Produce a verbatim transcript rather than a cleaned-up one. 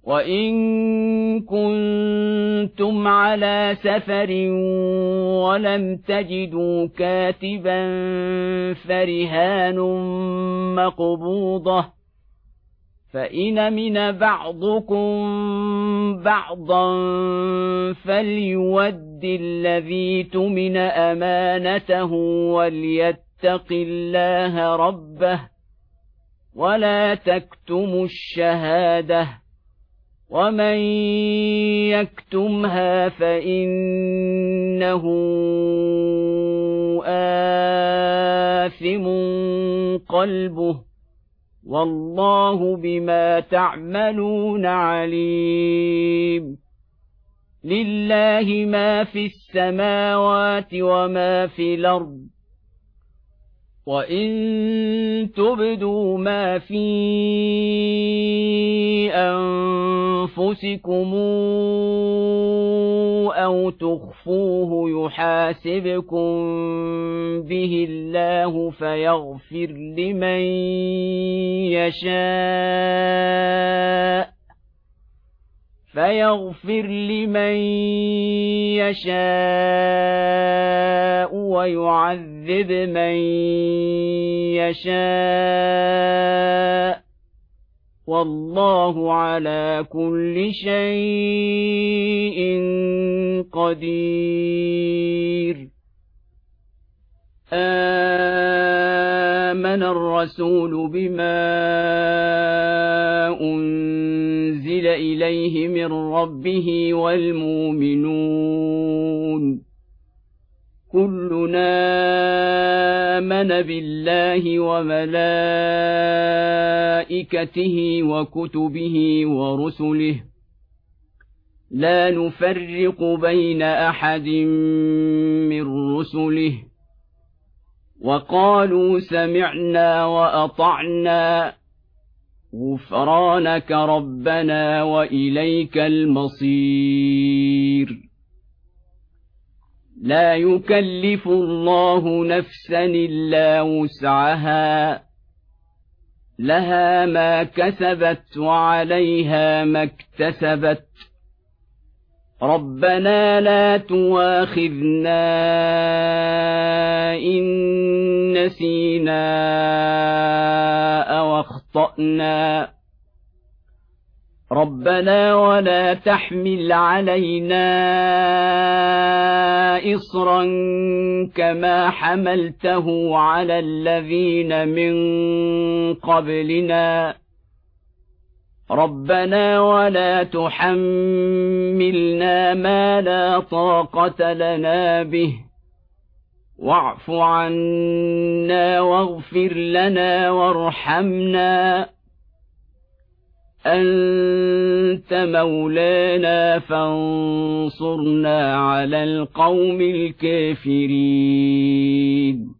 وإن كنتم على سفر ولم تجدوا كاتبا فرهان مقبوضة فإن أمن بعضكم بعضا فليؤد الذي اؤتمن أمانته وليتق الله ربه ولا تكتموا الشهادة ومن يكتمها فإنه آثم قلبه والله بما تعملون عليم لله ما في السماوات وما في الأرض وإن تبدوا ما في أنفسكم أو تخفوه يحاسبكم به الله فيغفر لمن يشاء فيغفر لمن يشاء ويعذب من يشاء والله على كل شيء قدير. آمن الرسول بما أنزل إليه من ربه والمؤمنون كلنا آمن بالله وملائكته وكتبه ورسله لا نفرق بين أحد من رسله وقالوا سمعنا وأطعنا غفرانك ربنا وإليك المصير. لا يكلف الله نفسا إلا وسعها لها ما كسبت وعليها ما اكتسبت ربنا لا تؤاخذنا إن نسينا أو أخطأنا ربنا ولا تحمل علينا إصرا كما حملته على الذين من قبلنا ربنا ولا تحملنا ما لا طاقة لنا به واعف عنا واغفر لنا وارحمنا أنت مولانا فانصرنا على القوم الكافرين.